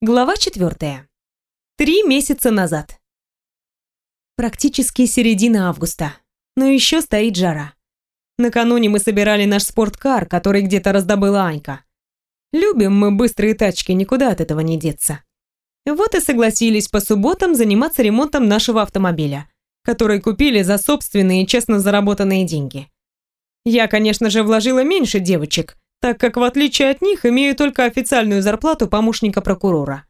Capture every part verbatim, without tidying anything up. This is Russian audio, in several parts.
Глава четвертая. Три месяца назад. Практически середина августа, но еще стоит жара. Накануне мы собирали наш спорткар, который где-то раздобыла Анька. Любим мы быстрые тачки, никуда от этого не деться. Вот и согласились по субботам заниматься ремонтом нашего автомобиля, который купили за собственные честно заработанные деньги. Я, конечно же, вложила меньше девочек, так как, в отличие от них, имею только официальную зарплату помощника прокурора.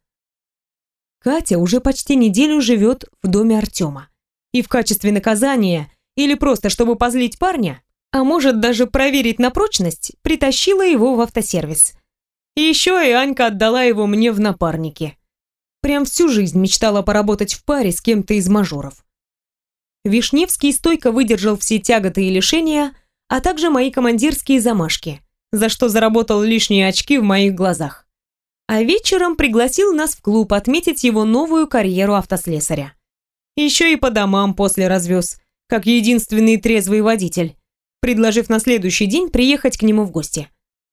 Катя уже почти неделю живет в доме Артема. И в качестве наказания, или просто чтобы позлить парня, а может даже проверить на прочность, притащила его в автосервис. И еще и Анька отдала его мне в напарники. Прям всю жизнь мечтала поработать в паре с кем-то из мажоров. Вишневский стойко выдержал все тяготы и лишения, а также мои командирские замашки, за что заработал лишние очки в моих глазах. А вечером пригласил нас в клуб отметить его новую карьеру автослесаря. Еще и по домам после развез, как единственный трезвый водитель, предложив на следующий день приехать к нему в гости.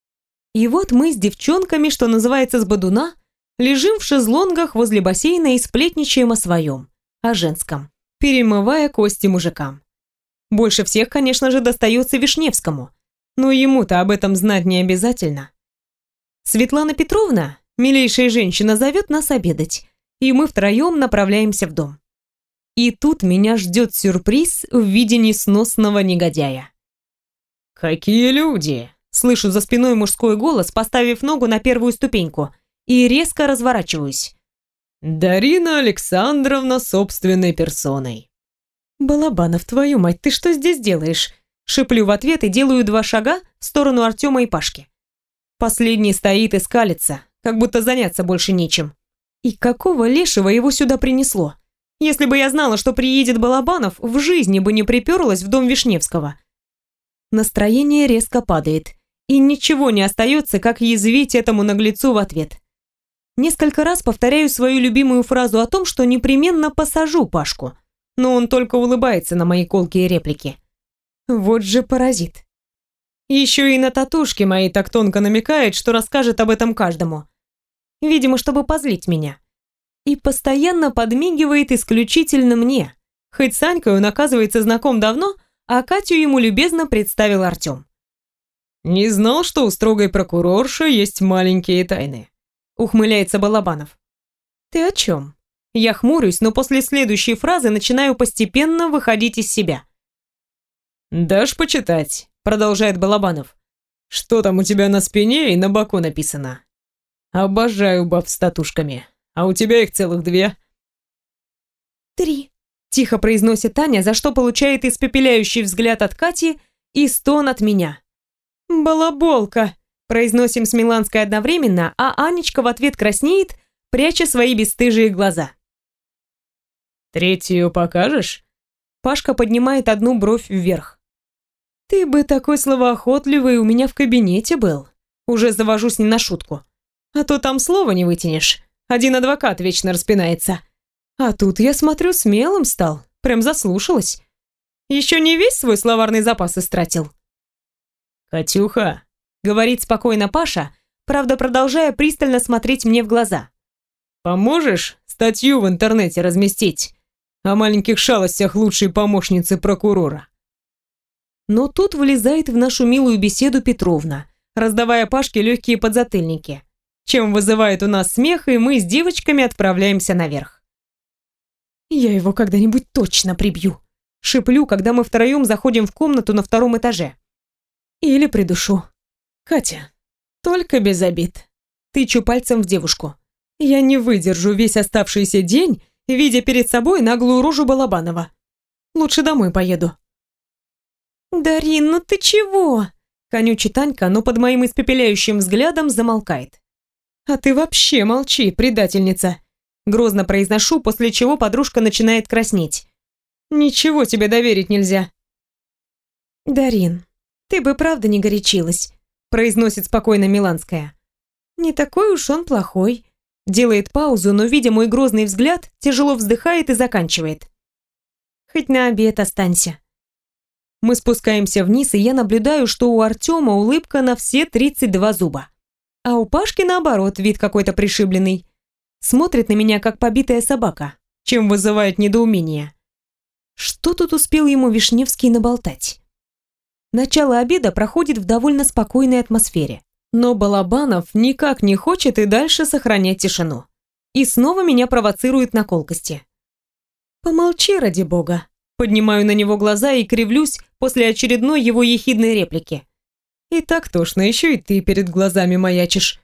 И вот мы с девчонками, что называется с бодуна, лежим в шезлонгах возле бассейна и сплетничаем о своем, о женском, перемывая кости мужикам. Больше всех, конечно же, достается Вишневскому. Но ему-то об этом знать не обязательно. Светлана Петровна, милейшая женщина, зовет нас обедать, и мы втроем направляемся в дом. И тут меня ждет сюрприз в виде несносного негодяя. «Какие люди!» Слышу за спиной мужской голос, поставив ногу на первую ступеньку, и резко разворачиваюсь. «Дарина Александровна собственной персоной». «Балабанов, твою мать, ты что здесь делаешь?» Шиплю в ответ и делаю два шага в сторону Артема и Пашки. Последний стоит и скалится, как будто заняться больше нечем. И какого лешего его сюда принесло? Если бы я знала, что приедет Балабанов, в жизни бы не приперлась в дом Вишневского. Настроение резко падает, и ничего не остается, как язвить этому наглецу в ответ. Несколько раз повторяю свою любимую фразу о том, что непременно посажу Пашку, но он только улыбается на мои колкие реплики. Вот же паразит. Еще и на татушке моей так тонко намекает, что расскажет об этом каждому. Видимо, чтобы позлить меня. И постоянно подмигивает исключительно мне. Хоть с Анькой он, оказывается, знаком давно, а Катю ему любезно представил Артем. «Не знал, что у строгой прокурорши есть маленькие тайны», ухмыляется Балабанов. «Ты о чем?» Я хмурюсь, но после следующей фразы начинаю постепенно выходить из себя. «Дашь почитать», — продолжает Балабанов. «Что там у тебя на спине и на боку написано? Обожаю баб с татушками. А у тебя их целых две». «Три», — тихо произносит Таня, за что получает испепеляющий взгляд от Кати и стон от меня. «Балаболка», — произносим с Миланской одновременно, а Анечка в ответ краснеет, пряча свои бесстыжие глаза. «Третью покажешь?» Пашка поднимает одну бровь вверх. «Ты бы такой словоохотливый у меня в кабинете был». Уже завожусь не на шутку. А то там слова не вытянешь. Один адвокат вечно распинается. А тут, я смотрю, смелым стал. Прям заслушалась. Еще не весь свой словарный запас истратил. «Катюха», — говорит спокойно Паша, правда продолжая пристально смотреть мне в глаза. «Поможешь статью в интернете разместить о маленьких шалостях лучшей помощницы прокурора?» Но тут влезает в нашу милую беседу Петровна, раздавая Пашке легкие подзатыльники, чем вызывает у нас смех, и мы с девочками отправляемся наверх. «Я его когда-нибудь точно прибью», — шиплю, когда мы втроем заходим в комнату на втором этаже. «Или придушу. Катя, только без обид». Тычу пальцем в девушку. «Я не выдержу весь оставшийся день, видя перед собой наглую рожу Балабанова. Лучше домой поеду». «Дарин, ну ты чего?» — конючит Танька, но под моим испепеляющим взглядом замолкает. «А ты вообще молчи, предательница!» Грозно произношу, после чего подружка начинает краснеть. «Ничего тебе доверить нельзя». «Дарин, ты бы правда не горячилась», — произносит спокойно Миланская. «Не такой уж он плохой». Делает паузу, но, видя мой грозный взгляд, тяжело вздыхает и заканчивает. «Хоть на обед останься». Мы спускаемся вниз, и я наблюдаю, что у Артема улыбка на все тридцать два зуба. А у Пашки, наоборот, вид какой-то пришибленный. Смотрит на меня, как побитая собака, чем вызывает недоумение. Что тут успел ему Вишневский наболтать? Начало обеда проходит в довольно спокойной атмосфере, но Балабанов никак не хочет и дальше сохранять тишину. И снова меня провоцирует на колкости. «Помолчи, ради бога!» Поднимаю на него глаза и кривлюсь после очередной его ехидной реплики. «И так тошно, еще и ты перед глазами маячишь».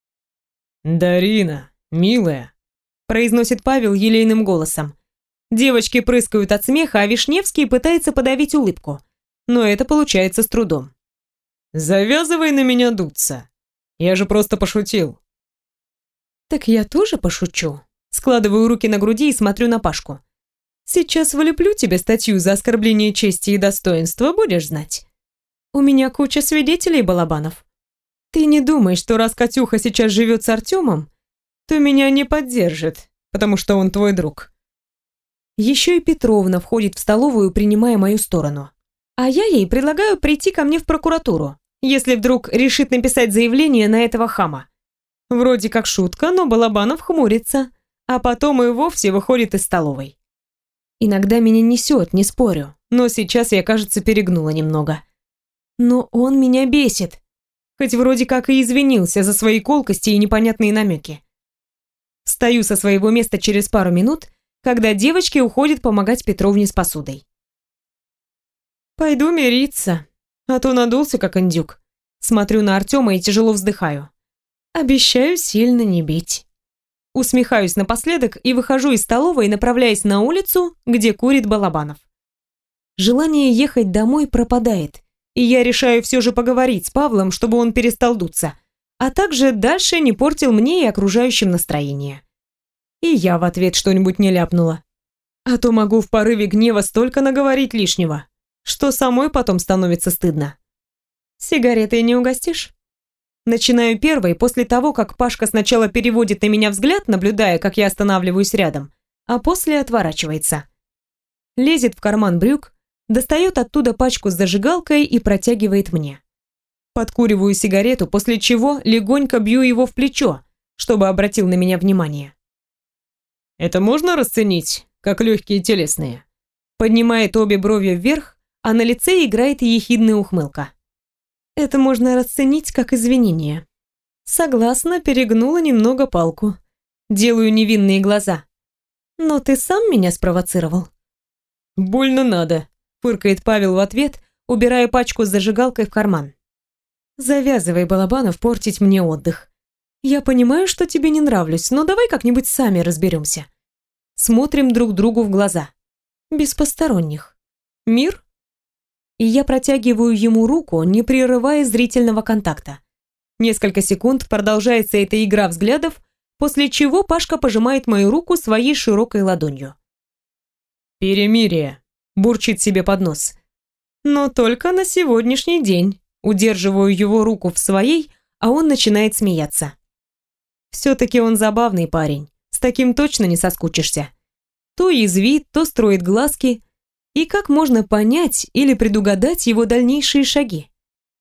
«Дарина, милая», произносит Павел елейным голосом. Девочки прыскают от смеха, а Вишневский пытается подавить улыбку. Но это получается с трудом. «завязывай на меня дуться. Я же просто пошутил». «Так я тоже пошучу». Складываю руки на груди и смотрю на Пашку. «Сейчас влеплю тебе статью за оскорбление чести и достоинства, будешь знать. У меня куча свидетелей, Балабанов. Ты не думай, что раз Катюха сейчас живет с Артемом, то меня не поддержит, потому что он твой друг». Еще и Петровна входит в столовую, принимая мою сторону. А я ей предлагаю прийти ко мне в прокуратуру, если вдруг решит написать заявление на этого хама. Вроде как шутка, но Балабанов хмурится, а потом и вовсе выходит из столовой. Иногда меня несет, не спорю, но сейчас я, кажется, перегнула немного. Но он меня бесит, хоть вроде как и извинился за свои колкости и непонятные намеки. Встаю со своего места через пару минут, когда девочки уходят помогать Петровне с посудой. Пойду мириться, а то надулся как индюк. Смотрю на Артема и тяжело вздыхаю. Обещаю сильно не бить. Усмехаюсь напоследок и выхожу из столовой, направляясь на улицу, где курит Балабанов. Желание ехать домой пропадает, и я решаю все же поговорить с Павлом, чтобы он перестал дуться, а также дальше не портил мне и окружающим настроение. И я в ответ что-нибудь не ляпнула. А то могу в порыве гнева столько наговорить лишнего, что самой потом становится стыдно. Сигаретой не угостишь? Начинаю первой после того, как Пашка сначала переводит на меня взгляд, наблюдая, как я останавливаюсь рядом, а после отворачивается. Лезет в карман брюк, достает оттуда пачку с зажигалкой и протягивает мне. Подкуриваю сигарету, после чего легонько бью его в плечо, чтобы обратил на меня внимание. «Это можно расценить, как легкие телесные?» Поднимает обе брови вверх, а на лице играет ехидная ухмылка. Это можно расценить как извинение. Согласна, перегнула немного палку. Делаю невинные глаза. Но ты сам меня спровоцировал. «Больно надо», — фыркает Павел в ответ, убирая пачку с зажигалкой в карман. Завязывай, Балабанов, портить мне отдых. Я понимаю, что тебе не нравлюсь, но давай как-нибудь сами разберемся. Смотрим друг другу в глаза. Без посторонних. Мир? И я протягиваю ему руку, не прерывая зрительного контакта. Несколько секунд продолжается эта игра взглядов, после чего Пашка пожимает мою руку своей широкой ладонью. «Перемирие», — бурчит себе под нос. Но только на сегодняшний день. Удерживаю его руку в своей, а он начинает смеяться. Все-таки он забавный парень, с таким точно не соскучишься. То язвит, то строит глазки. И как можно понять или предугадать его дальнейшие шаги?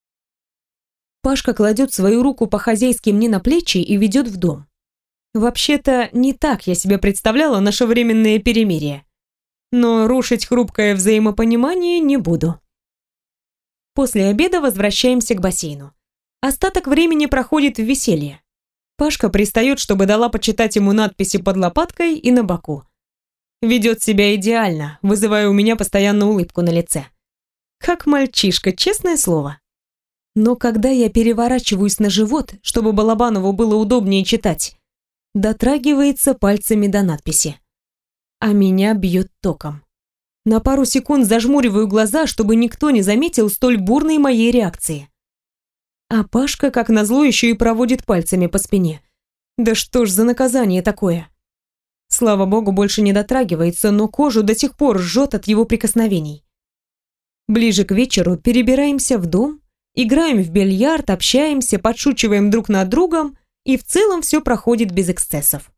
Пашка кладет свою руку по-хозяйски мне на плечи и ведет в дом. Вообще-то, не так я себе представляла наше временное перемирие. Но рушить хрупкое взаимопонимание не буду. После обеда возвращаемся к бассейну. Остаток времени проходит в веселье. Пашка пристает, чтобы дала почитать ему надписи под лопаткой и на боку. Ведет себя идеально, вызывая у меня постоянно улыбку на лице. Как мальчишка, честное слово. Но когда я переворачиваюсь на живот, чтобы Балабанову было удобнее читать, дотрагивается пальцами до надписи. А меня бьет током. На пару секунд зажмуриваю глаза, чтобы никто не заметил столь бурной моей реакции. А Пашка, как назло, еще и проводит пальцами по спине. Да что ж за наказание такое? Слава богу, больше не дотрагивается, но кожу до сих пор жжет от его прикосновений. Ближе к вечеру перебираемся в дом, играем в бильярд, общаемся, подшучиваем друг над другом, и в целом все проходит без эксцессов.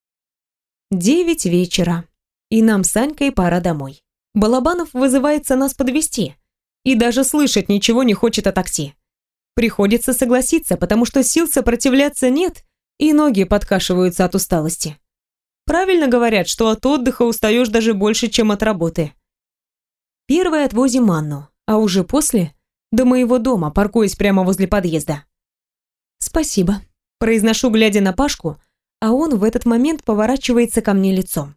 Девять вечера, и нам с Анькой пора домой. Балабанов вызывается нас подвезти, и даже слышать ничего не хочет о такси. Приходится согласиться, потому что сил сопротивляться нет, и ноги подкашиваются от усталости. Правильно говорят, что от отдыха устаешь даже больше, чем от работы. Первой отвозим Анну, а уже после – до моего дома, паркуясь прямо возле подъезда. «Спасибо», – произношу, глядя на Пашку, а он в этот момент поворачивается ко мне лицом.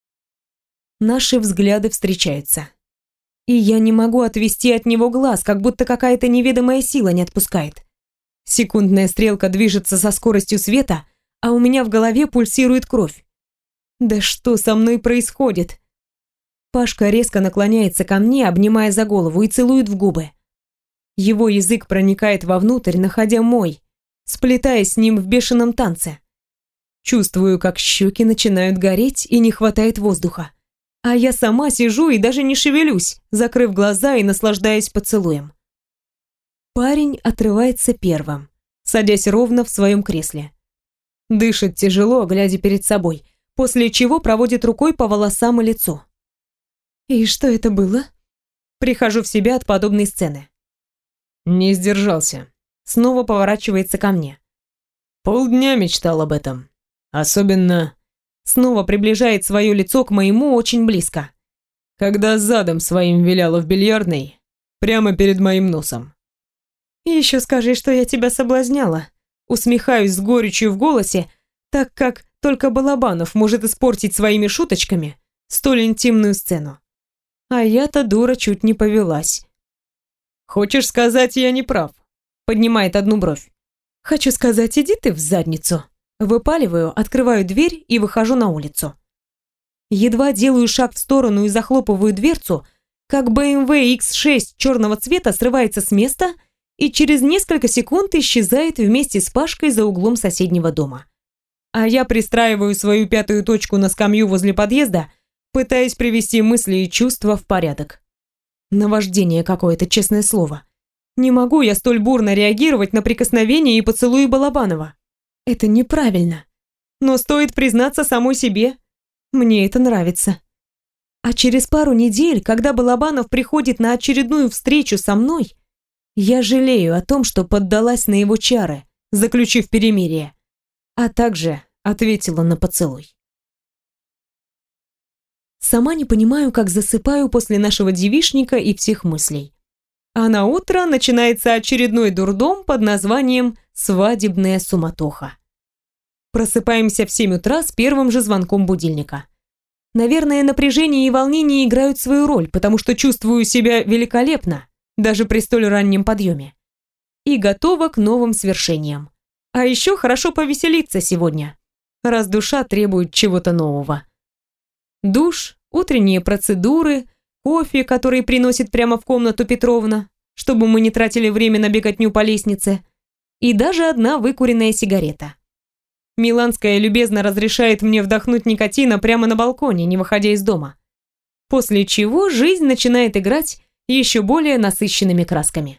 Наши взгляды встречаются. И я не могу отвести от него глаз, как будто какая-то неведомая сила не отпускает. Секундная стрелка движется со скоростью света, а у меня в голове пульсирует кровь. Да что со мной происходит? Пашка резко наклоняется ко мне, обнимая за голову, и целует в губы. Его язык проникает вовнутрь, находя мой, сплетаясь с ним в бешеном танце. Чувствую, как щеки начинают гореть и не хватает воздуха. А я сама сижу и даже не шевелюсь, закрыв глаза и наслаждаясь поцелуем. Парень отрывается первым, садясь ровно в своем кресле. Дышит тяжело, глядя перед собой, после чего проводит рукой по волосам и лицу. И что это было? Прихожу в себя от подобной сцены. Не сдержался. Снова поворачивается ко мне. Полдня мечтал об этом. Особенно... Снова приближает свое лицо к моему очень близко. Когда задом своим виляла в бильярдной, прямо перед моим носом. Еще скажи, что я тебя соблазняла. Усмехаюсь с горечью в голосе, так как только Балабанов может испортить своими шуточками столь интимную сцену. А я-то, дура, чуть не повелась. Хочешь сказать, я не прав? Поднимает одну бровь. Хочу сказать, иди ты в задницу. Выпаливаю, открываю дверь и выхожу на улицу. Едва делаю шаг в сторону и захлопываю дверцу, как бэ эм вэ икс шесть черного цвета срывается с места и через несколько секунд исчезает вместе с Пашкой за углом соседнего дома. А я пристраиваю свою пятую точку на скамью возле подъезда, пытаясь привести мысли и чувства в порядок. Наваждение какое-то, честное слово. Не могу я столь бурно реагировать на прикосновения и поцелуи Балабанова. Это неправильно. Но стоит признаться самой себе, мне это нравится. А через пару недель, когда Балабанов приходит на очередную встречу со мной, я жалею о том, что поддалась на его чары, заключив перемирие, а также ответила на поцелуй. Сама не понимаю, как засыпаю после нашего девичника и всех мыслей. А на утро начинается очередной дурдом под названием «Свадебная суматоха». Просыпаемся в семь утра с первым же звонком будильника. Наверное, напряжение и волнение играют свою роль, потому что чувствую себя великолепно, даже при столь раннем подъеме. И готова к новым свершениям. А еще хорошо повеселиться сегодня, раз душа требует чего-то нового. Душ, утренние процедуры, кофе, который приносит прямо в комнату Петровна, чтобы мы не тратили время на беготню по лестнице, и даже одна выкуренная сигарета. Миланская любезно разрешает мне вдохнуть никотина прямо на балконе, не выходя из дома. После чего жизнь начинает играть еще более насыщенными красками.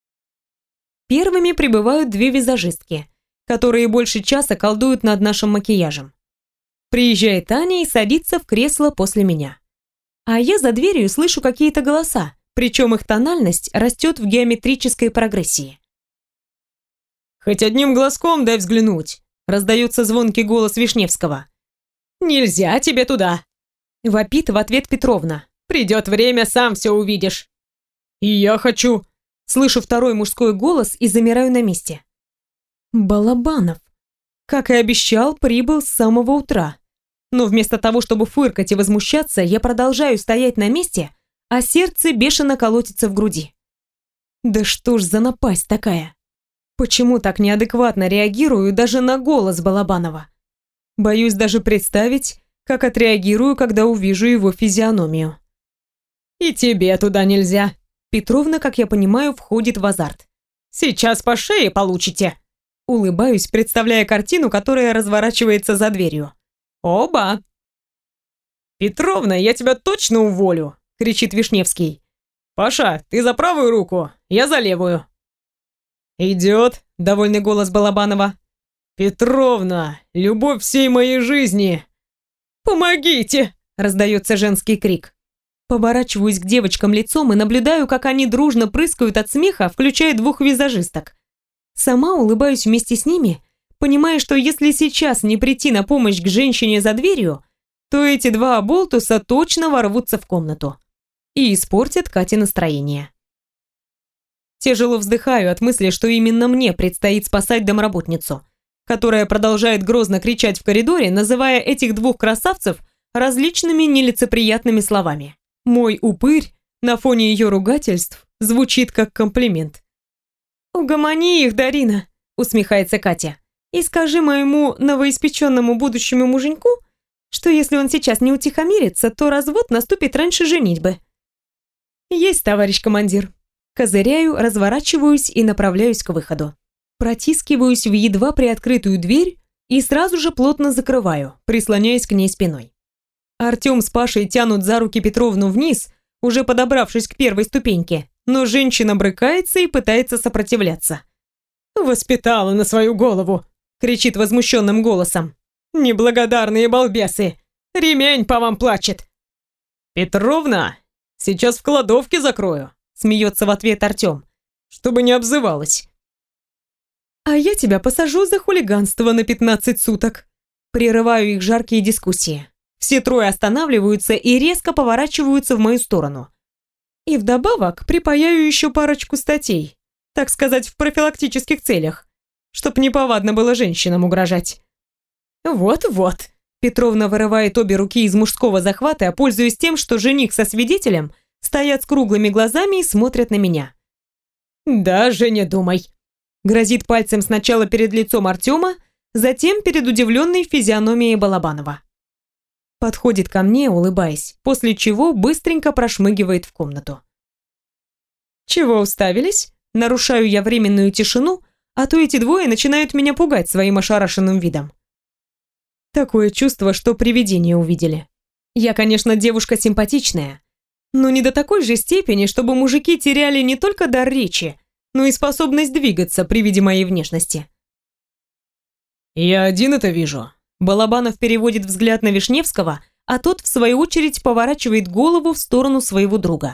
Первыми прибывают две визажистки, которые больше часа колдуют над нашим макияжем. Приезжает Аня и садится в кресло после меня. А я за дверью слышу какие-то голоса, причем их тональность растет в геометрической прогрессии. «Хоть одним глазком дай взглянуть», — раздается звонкий голос Вишневского. «Нельзя тебе туда», — вопит в ответ Петровна. «Придет время, сам все увидишь». «И я хочу», — слышу второй мужской голос и замираю на месте. Балабанов, как и обещал, прибыл с самого утра. Но вместо того, чтобы фыркать и возмущаться, я продолжаю стоять на месте, а сердце бешено колотится в груди. Да что ж за напасть такая? Почему так неадекватно реагирую даже на голос Балабанова? Боюсь даже представить, как отреагирую, когда увижу его физиономию. «И тебе туда нельзя». Петровна, как я понимаю, входит в азарт. «Сейчас по шее получите». Улыбаюсь, представляя картину, которая разворачивается за дверью. «Оба!» «Петровна, я тебя точно уволю!» — кричит Вишневский. «Паша, ты за правую руку, я за левую». «Идет!» — довольный голос Балабанова. «Петровна, любовь всей моей жизни!» «Помогите!» — раздается женский крик. Поворачиваюсь к девочкам лицом и наблюдаю, как они дружно прыскают от смеха, включая двух визажисток. Сама улыбаюсь вместе с ними, понимая, что если сейчас не прийти на помощь к женщине за дверью, то эти два оболтуса точно ворвутся в комнату и испортят Кате настроение. Тяжело вздыхаю от мысли, что именно мне предстоит спасать домработницу, которая продолжает грозно кричать в коридоре, называя этих двух красавцев различными нелицеприятными словами. Мой упырь на фоне ее ругательств звучит как комплимент. «Угомони их, Дарина», — усмехается Катя, «и скажи моему новоиспеченному будущему муженьку, что если он сейчас не утихомирится, то развод наступит раньше женитьбы». «Есть, товарищ командир». Козыряю, разворачиваюсь и направляюсь к выходу. Протискиваюсь в едва приоткрытую дверь и сразу же плотно закрываю, прислоняясь к ней спиной. Артем с Пашей тянут за руки Петровну вниз, уже подобравшись к первой ступеньке, но женщина брыкается и пытается сопротивляться. «Воспитала на свою голову!» — кричит возмущенным голосом. «Неблагодарные балбесы! Ремень по вам плачет!» «Петровна, сейчас в кладовке закрою!» — смеется в ответ Артем, чтобы не обзывалась. «А я тебя посажу за хулиганство на пятнадцать суток!» Прерываю их жаркие дискуссии. Все трое останавливаются и резко поворачиваются в мою сторону. И вдобавок припаяю еще парочку статей, так сказать, в профилактических целях, чтоб неповадно было женщинам угрожать. «Вот-вот», — Петровна вырывает обе руки из мужского захвата, пользуясь тем, что жених со свидетелем стоят с круглыми глазами и смотрят на меня. «Даже не думай», — грозит пальцем сначала перед лицом Артема, затем перед удивленной физиономией Балабанова. Подходит ко мне, улыбаясь, после чего быстренько прошмыгивает в комнату. «Чего уставились?» Нарушаю я временную тишину, а то эти двое начинают меня пугать своим ошарашенным видом. Такое чувство, что привидение увидели. Я, конечно, девушка симпатичная, но не до такой же степени, чтобы мужики теряли не только дар речи, но и способность двигаться при виде моей внешности. «Я один это вижу». Балабанов переводит взгляд на Вишневского, а тот, в свою очередь, поворачивает голову в сторону своего друга.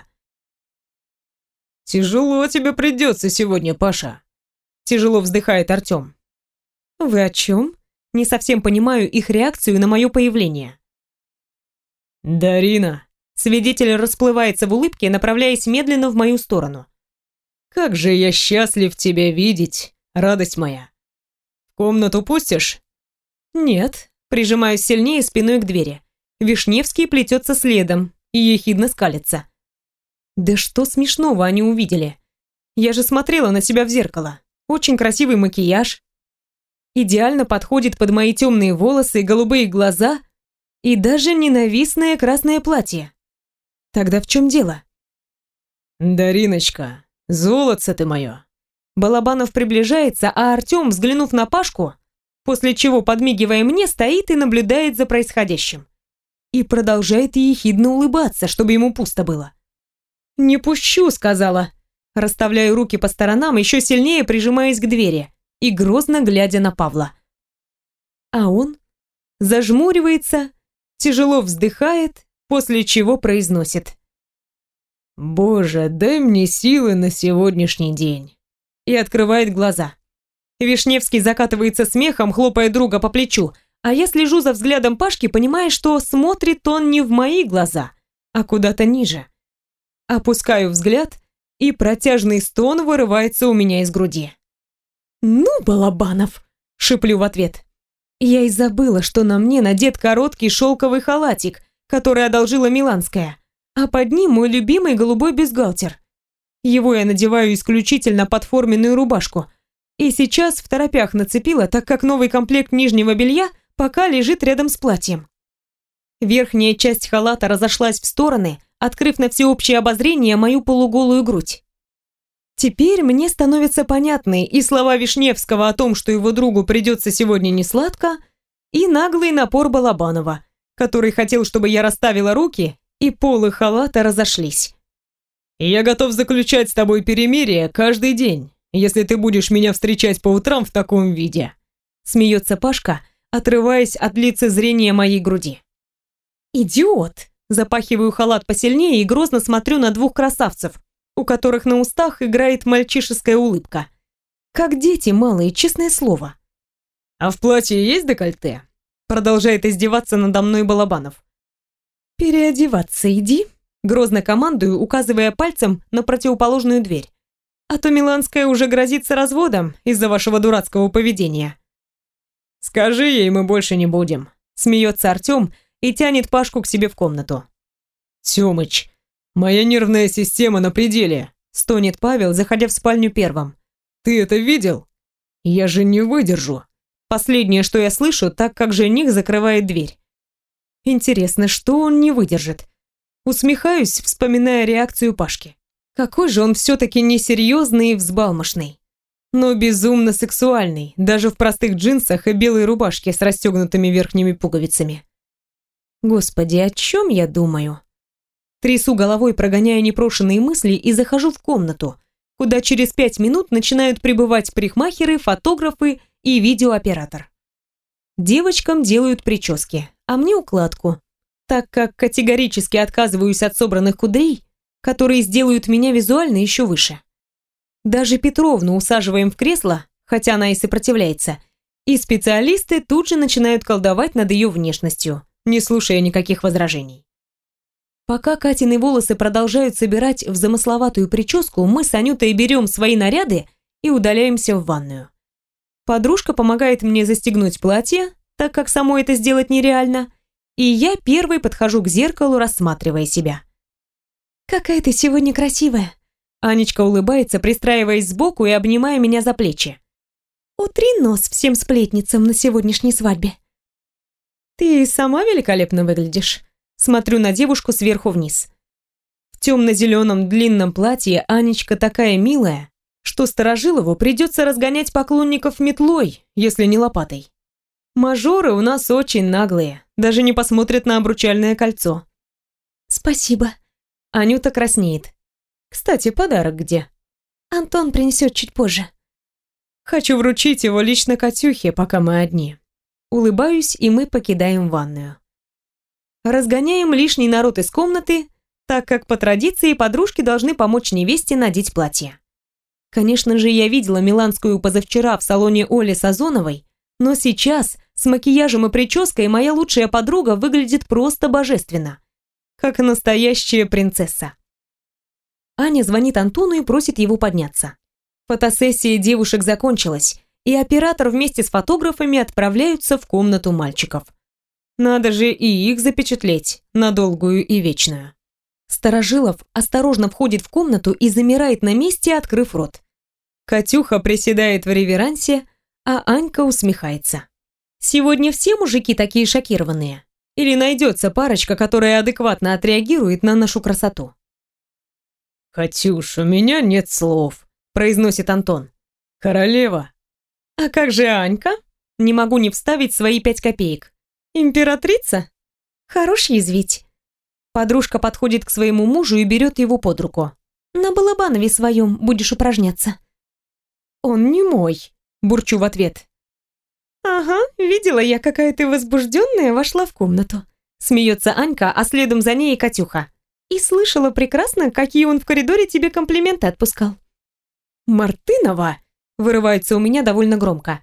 «Тяжело тебе придется сегодня, Паша», — тяжело вздыхает Артем. «Вы о чем?» Не совсем понимаю их реакцию на мое появление. «Дарина», — свидетель расплывается в улыбке, направляясь медленно в мою сторону. «Как же я счастлив тебя видеть, радость моя. В комнату пустишь?» «Нет», прижимаюсь сильнее спиной к двери. Вишневский плетется следом и ехидно скалится. Да что смешного они увидели? Я же смотрела на себя в зеркало. Очень красивый макияж. Идеально подходит под мои темные волосы, голубые глаза и даже ненавистное красное платье. Тогда в чем дело? «Дариночка, золотце ты мое!» Балабанов приближается, а Артем, взглянув на Пашку, после чего, подмигивая мне, стоит и наблюдает за происходящим. И продолжает ехидно улыбаться, чтобы ему пусто было. «Не пущу», — сказала. Расставляю руки по сторонам, еще сильнее прижимаясь к двери и грозно глядя на Павла. А он зажмуривается, тяжело вздыхает, после чего произносит: «Боже, дай мне силы на сегодняшний день», и открывает глаза. Вишневский закатывается смехом, хлопая друга по плечу, а я слежу за взглядом Пашки, понимая, что смотрит он не в мои глаза, а куда-то ниже. Опускаю взгляд, и протяжный стон вырывается у меня из груди. «Ну, Балабанов!» — шиплю в ответ. Я и забыла, что на мне надет короткий шелковый халатик, который одолжила Миланская, а под ним мой любимый голубой бюстгальтер. Его я надеваю исключительно под форменную рубашку, и сейчас в торопях нацепила, так как новый комплект нижнего белья пока лежит рядом с платьем. Верхняя часть халата разошлась в стороны, открыв на всеобщее обозрение мою полуголую грудь. Теперь мне становятся понятны и слова Вишневского о том, что его другу придется сегодня несладко, и наглый напор Балабанова, который хотел, чтобы я расставила руки, и полы халата разошлись. «Я готов заключать с тобой перемирие каждый день, если ты будешь меня встречать по утрам в таком виде», смеется Пашка, отрываясь от лицезрения моей груди. «Идиот!» Запахиваю халат посильнее и грозно смотрю на двух красавцев, у которых на устах играет мальчишеская улыбка. Как дети малые, честное слово. А в платье есть декольте? Продолжает издеваться надо мной Балабанов. Переодеваться иди, грозно командую, указывая пальцем на противоположную дверь. А то Миланская уже грозится разводом из-за вашего дурацкого поведения. Скажи ей, мы больше не будем. Смеется Артем и тянет Пашку к себе в комнату. Тёмыч, моя нервная система на пределе, стонет Павел, заходя в спальню первым. Ты это видел? Я же не выдержу. Последнее, что я слышу, так как жених закрывает дверь. Интересно, что он не выдержит? Усмехаюсь, вспоминая реакцию Пашки. Какой же он все-таки несерьезный и взбалмошный. Но безумно сексуальный, даже в простых джинсах и белой рубашке с расстегнутыми верхними пуговицами. Господи, о чем я думаю? Трясу головой, прогоняя непрошенные мысли, и захожу в комнату, куда через пять минут начинают прибывать парикмахеры, фотографы и видеооператор. Девочкам делают прически, а мне укладку, так как категорически отказываюсь от собранных кудрей, которые сделают меня визуально еще выше. Даже Петровну усаживаем в кресло, хотя она и сопротивляется, и специалисты тут же начинают колдовать над ее внешностью, не слушая никаких возражений. Пока Катины волосы продолжают собирать в замысловатую прическу, мы с Анютой берем свои наряды и удаляемся в ванную. Подружка помогает мне застегнуть платье, так как самой это сделать нереально, и я первой подхожу к зеркалу, рассматривая себя. «Какая ты сегодня красивая!» Анечка улыбается, пристраиваясь сбоку и обнимая меня за плечи. «Утри нос всем сплетницам на сегодняшней свадьбе!» «Ты сама великолепно выглядишь!» Смотрю на девушку сверху вниз. В темно-зеленом длинном платье Анечка такая милая, что Старожилову придется разгонять поклонников метлой, если не лопатой. Мажоры у нас очень наглые, даже не посмотрят на обручальное кольцо. «Спасибо». Анюта краснеет. «Кстати, подарок где?» «Антон принесет чуть позже». «Хочу вручить его лично Катюхе, пока мы одни». Улыбаюсь, и мы покидаем ванную. Разгоняем лишний народ из комнаты, так как по традиции подружки должны помочь невесте надеть платье. Конечно же, я видела Миланскую позавчера в салоне Оли Сазоновой, но сейчас с макияжем и прической моя лучшая подруга выглядит просто божественно, как настоящая принцесса. Аня звонит Антону и просит его подняться. Фотосессия девушек закончилась, и оператор вместе с фотографами отправляются в комнату мальчиков. Надо же и их запечатлеть на долгую и вечную. Старожилов осторожно входит в комнату и замирает на месте, открыв рот. Катюха приседает в реверансе, а Анька усмехается. Сегодня все мужики такие шокированные? Или найдется парочка, которая адекватно отреагирует на нашу красоту? «Катюш, у меня нет слов», — произносит Антон. «Королева». «А как же Анька?» Не могу не вставить свои пять копеек. «Императрица? Хорош язвить». Подружка подходит к своему мужу и берет его под руку. «На балабанове своем будешь упражняться». «Он не мой», — бурчу в ответ. «Ага, видела я, какая ты возбужденная вошла в комнату», — смеется Анька, а следом за ней и Катюха. «И слышала прекрасно, какие он в коридоре тебе комплименты отпускал». «Мартынова!» — вырывается у меня довольно громко.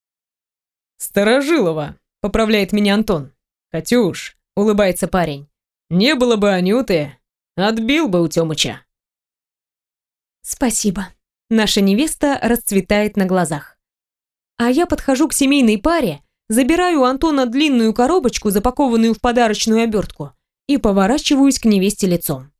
«Старожилова!» — поправляет меня Антон. «Катюш!» — улыбается парень. «Не было бы Анюты, отбил бы у Тёмыча». «Спасибо». Наша невеста расцветает на глазах. А я подхожу к семейной паре, забираю у Антона длинную коробочку, запакованную в подарочную обертку, и поворачиваюсь к невесте лицом.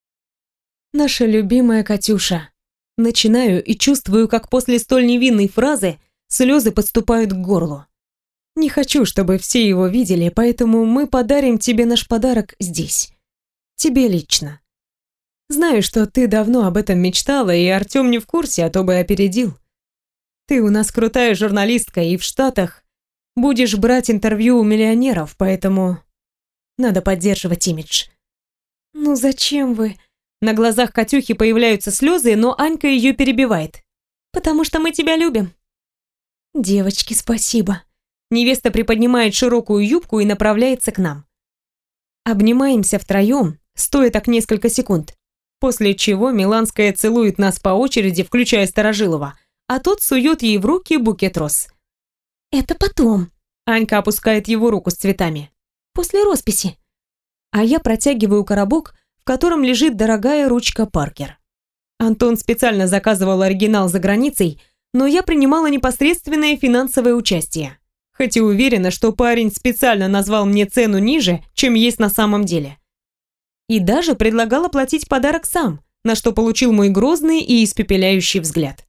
Наша любимая Катюша. Начинаю и чувствую, как после столь невинной фразы слезы подступают к горлу. Не хочу, чтобы все его видели, поэтому мы подарим тебе наш подарок здесь. Тебе лично. Знаю, что ты давно об этом мечтала, и Артем не в курсе, а то бы опередил. Ты у нас крутая журналистка, и в Штатах будешь брать интервью у миллионеров, поэтому надо поддерживать имидж. Ну зачем вы? На глазах Катюхи появляются слезы, но Анька ее перебивает. Потому что мы тебя любим. Девочки, спасибо. Невеста приподнимает широкую юбку и направляется к нам. Обнимаемся втроем, стоя так несколько секунд, после чего Миланская целует нас по очереди, включая Старожилова, а тот сует ей в руки букет роз. «Это потом». Анька опускает его руку с цветами. «После росписи». А я протягиваю коробок, в котором лежит дорогая ручка Паркер. Антон специально заказывал оригинал за границей, но я принимала непосредственное финансовое участие. Хоть и уверена, что парень специально назвал мне цену ниже, чем есть на самом деле. И даже предлагал оплатить подарок сам, на что получил мой грозный и испепеляющий взгляд.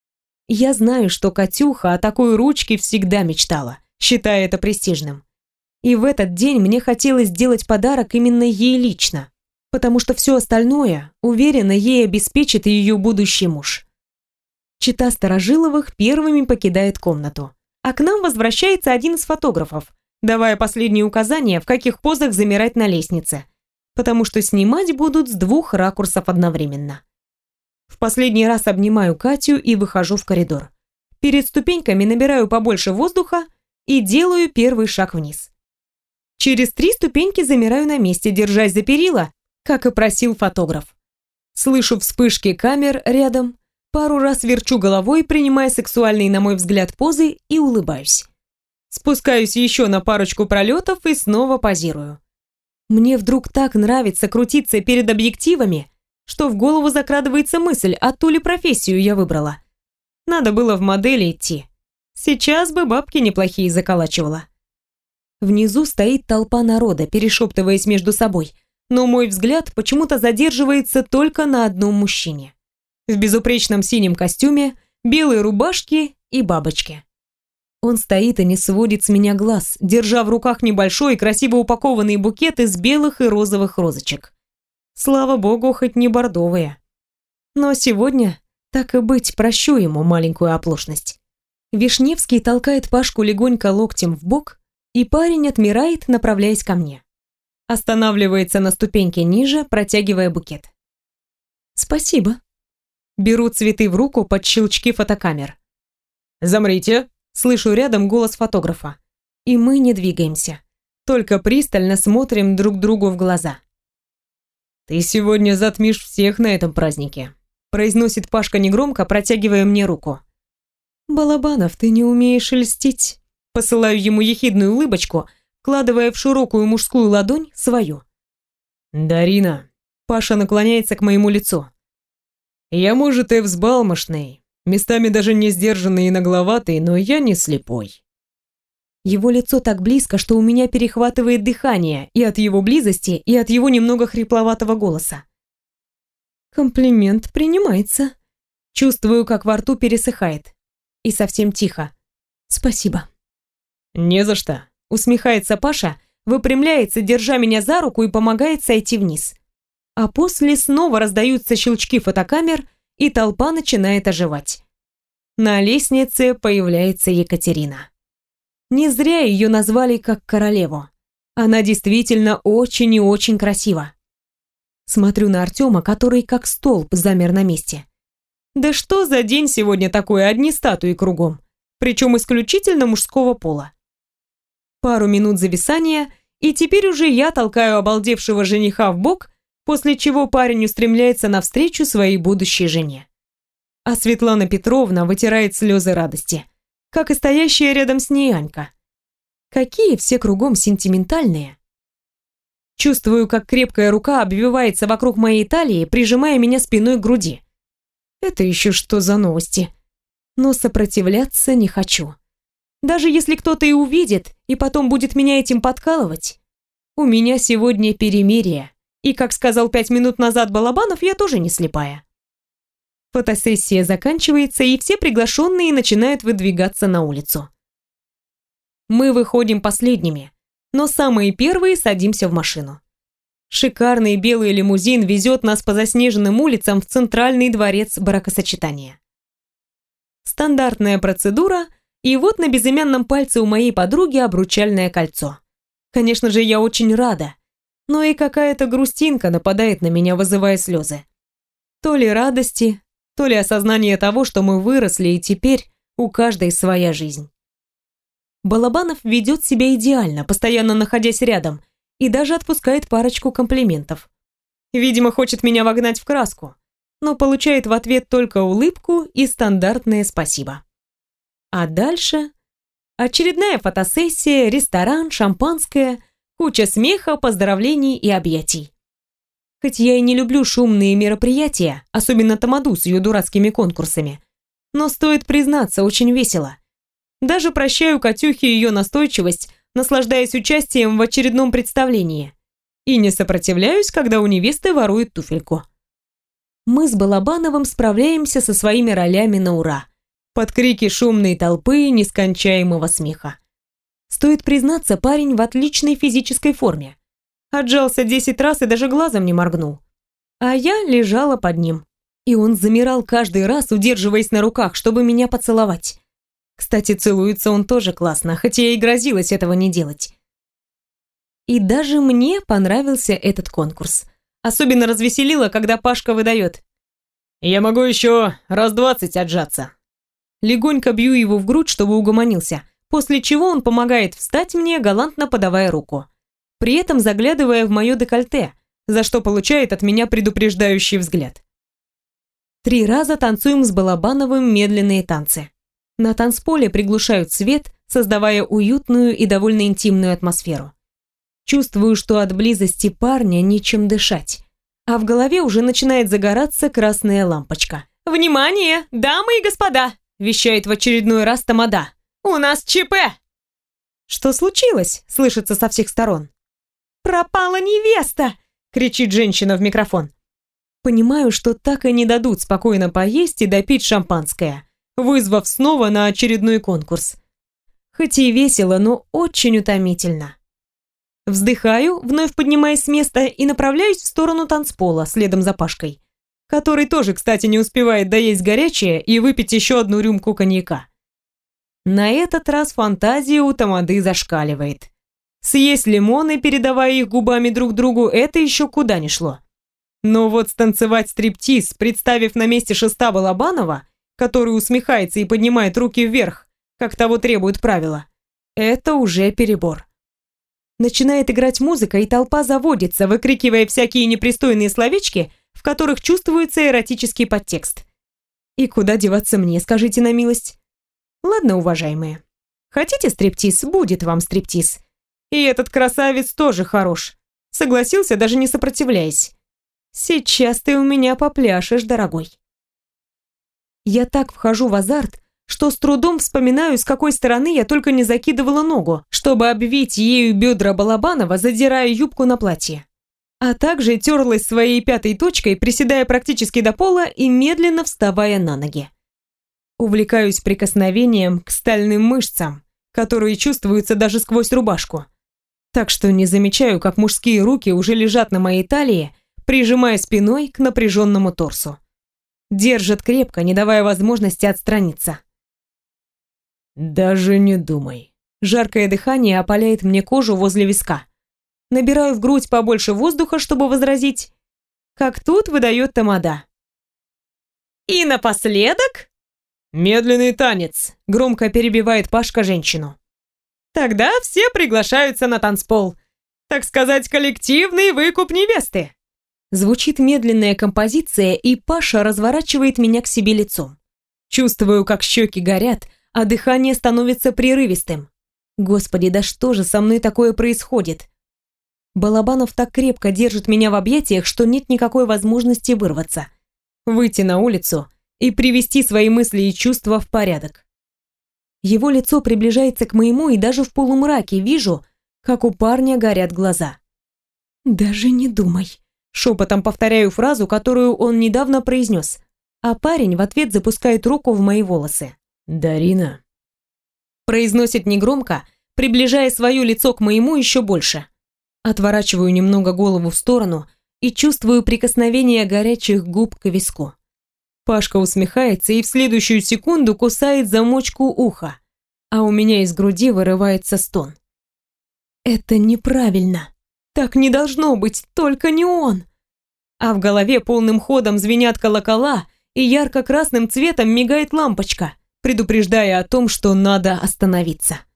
Я знаю, что Катюха о такой ручке всегда мечтала, считая это престижным. И в этот день мне хотелось сделать подарок именно ей лично, потому что все остальное, уверена, ей обеспечит ее будущий муж. Чета Старожиловых первыми покидает комнату, а к нам возвращается один из фотографов, давая последние указания, в каких позах замирать на лестнице, потому что снимать будут с двух ракурсов одновременно. В последний раз обнимаю Катю и выхожу в коридор. Перед ступеньками набираю побольше воздуха и делаю первый шаг вниз. Через три ступеньки замираю на месте, держась за перила, как и просил фотограф. Слышу вспышки камер рядом, пару раз верчу головой, принимая сексуальные, на мой взгляд, позы и улыбаюсь. Спускаюсь еще на парочку пролетов и снова позирую. Мне вдруг так нравится крутиться перед объективами, что в голову закрадывается мысль, а ту ли профессию я выбрала. Надо было в модели идти. Сейчас бы бабки неплохие заколачивала. Внизу стоит толпа народа, перешептываясь между собой, но мой взгляд почему-то задерживается только на одном мужчине. В безупречном синем костюме, белой рубашке и бабочке. Он стоит и не сводит с меня глаз, держа в руках небольшой, красиво упакованный букет из белых и розовых розочек. Слава богу, хоть не бордовые. Но сегодня, так и быть, прощу ему маленькую оплошность. Вишневский толкает Пашку легонько локтем в бок, и парень отмирает, направляясь ко мне. Останавливается на ступеньке ниже, протягивая букет. «Спасибо». Беру цветы в руку под щелчки фотокамер. «Замрите!» Слышу рядом голос фотографа. И мы не двигаемся. Только пристально смотрим друг другу в глаза. «Ты сегодня затмишь всех на этом празднике», произносит Пашка негромко, протягивая мне руку. «Балабанов, ты не умеешь льстить». Посылаю ему ехидную улыбочку, вкладывая в широкую мужскую ладонь свою. «Дарина», Паша наклоняется к моему лицу. «Я, может, и взбалмошный, местами даже не сдержанный и нагловатый, но я не слепой». Его лицо так близко, что у меня перехватывает дыхание и от его близости, и от его немного хрипловатого голоса. Комплимент принимается. Чувствую, как во рту пересыхает. И совсем тихо. «Спасибо». «Не за что», — усмехается Паша, выпрямляется, держа меня за руку, и помогает сойти вниз. А после снова раздаются щелчки фотокамер, и толпа начинает оживать. На лестнице появляется Екатерина. Не зря ее назвали как королеву. Она действительно очень и очень красива. Смотрю на Артема, который как столб замер на месте. Да что за день сегодня такой, одни статуи кругом, причем исключительно мужского пола. Пару минут зависания, и теперь уже я толкаю обалдевшего жениха в бок, после чего парень устремляется навстречу своей будущей жене. А Светлана Петровна вытирает слезы радости, как и стоящая рядом с ней Анька. Какие все кругом сентиментальные. Чувствую, как крепкая рука обвивается вокруг моей талии, прижимая меня спиной к груди. Это еще что за новости? Но сопротивляться не хочу. Даже если кто-то и увидит, и потом будет меня этим подкалывать, у меня сегодня перемирие, и, как сказал пять минут назад Балабанов, я тоже не слепая. Фотосессия заканчивается, и все приглашенные начинают выдвигаться на улицу. Мы выходим последними, но самые первые садимся в машину. Шикарный белый лимузин везет нас по заснеженным улицам в центральный дворец бракосочетания. Стандартная процедура, и вот на безымянном пальце у моей подруги обручальное кольцо. Конечно же, я очень рада, но и какая-то грустинка нападает на меня, вызывая слезы. То ли радости, то ли осознание того, что мы выросли, и теперь у каждой своя жизнь. Балабанов ведет себя идеально, постоянно находясь рядом, и даже отпускает парочку комплиментов. Видимо, хочет меня вогнать в краску, но получает в ответ только улыбку и стандартное спасибо. А дальше... Очередная фотосессия, ресторан, шампанское, куча смеха, поздравлений и объятий. Хоть я и не люблю шумные мероприятия, особенно тамаду с ее дурацкими конкурсами, но стоит признаться, очень весело. Даже прощаю Катюхе ее настойчивость, наслаждаясь участием в очередном представлении. И не сопротивляюсь, когда у невесты воруют туфельку. Мы с Балабановым справляемся со своими ролями на ура. Под крики шумной толпы и нескончаемого смеха. Стоит признаться, парень в отличной физической форме. Отжался десять раз и даже глазом не моргнул. А я лежала под ним. И он замирал каждый раз, удерживаясь на руках, чтобы меня поцеловать. Кстати, целуется он тоже классно, хотя я и грозилась этого не делать. И даже мне понравился этот конкурс. Особенно развеселило, когда Пашка выдает: «Я могу еще раз двадцать отжаться». Легонько бью его в грудь, чтобы угомонился, после чего он помогает встать мне, галантно подавая руку. При этом заглядывая в мое декольте, за что получает от меня предупреждающий взгляд. Три раза танцуем с Балабановым медленные танцы. На танцполе приглушают свет, создавая уютную и довольно интимную атмосферу. Чувствую, что от близости парня нечем дышать, а в голове уже начинает загораться красная лампочка. «Внимание, дамы и господа!» – вещает в очередной раз тамада. «У нас ЧП!» «Что случилось?» – слышится со всех сторон. «Пропала невеста!» – кричит женщина в микрофон. Понимаю, что так и не дадут спокойно поесть и допить шампанское, вызвав снова на очередной конкурс. Хоть и весело, но очень утомительно. Вздыхаю, вновь поднимаясь с места, и направляюсь в сторону танцпола, следом за Пашкой, который тоже, кстати, не успевает доесть горячее и выпить еще одну рюмку коньяка. На этот раз фантазия у тамады зашкаливает. Съесть лимоны, передавая их губами друг другу, это еще куда ни шло. Но вот станцевать стриптиз, представив на месте шеста Балабанова, который усмехается и поднимает руки вверх, как того требуют правила, это уже перебор. Начинает играть музыка, и толпа заводится, выкрикивая всякие непристойные словечки, в которых чувствуется эротический подтекст. И куда деваться мне, скажите на милость? Ладно, уважаемые. Хотите стриптиз? Будет вам стриптиз. И этот красавец тоже хорош. Согласился, даже не сопротивляясь. Сейчас ты у меня попляшешь, дорогой. Я так вхожу в азарт, что с трудом вспоминаю, с какой стороны я только не закидывала ногу, чтобы обвить ею бедра Балабанова, задирая юбку на платье. А также терлась своей пятой точкой, приседая практически до пола и медленно вставая на ноги. Увлекаюсь прикосновением к стальным мышцам, которые чувствуются даже сквозь рубашку. Так что не замечаю, как мужские руки уже лежат на моей талии, прижимая спиной к напряженному торсу. Держат крепко, не давая возможности отстраниться. «Даже не думай». Жаркое дыхание опаляет мне кожу возле виска. Набираю в грудь побольше воздуха, чтобы возразить. Как тут выдает тамада. «И напоследок...» «Медленный танец», — громко перебивает Пашка женщину. «Тогда все приглашаются на танцпол. Так сказать, коллективный выкуп невесты». Звучит медленная композиция, и Паша разворачивает меня к себе лицом. Чувствую, как щеки горят, а дыхание становится прерывистым. Господи, да что же со мной такое происходит? Балабанов так крепко держит меня в объятиях, что нет никакой возможности вырваться, выйти на улицу и привести свои мысли и чувства в порядок. Его лицо приближается к моему, и даже в полумраке вижу, как у парня горят глаза. «Даже не думай», — шепотом повторяю фразу, которую он недавно произнес, а парень в ответ запускает руку в мои волосы. «Дарина», — произносит негромко, приближая свое лицо к моему еще больше. Отворачиваю немного голову в сторону и чувствую прикосновение горячих губ к виску. Пашка усмехается и в следующую секунду кусает замочку уха, а у меня из груди вырывается стон. «Это неправильно. Так не должно быть, только не он». А в голове полным ходом звенят колокола, и ярко-красным цветом мигает лампочка, предупреждая о том, что надо остановиться.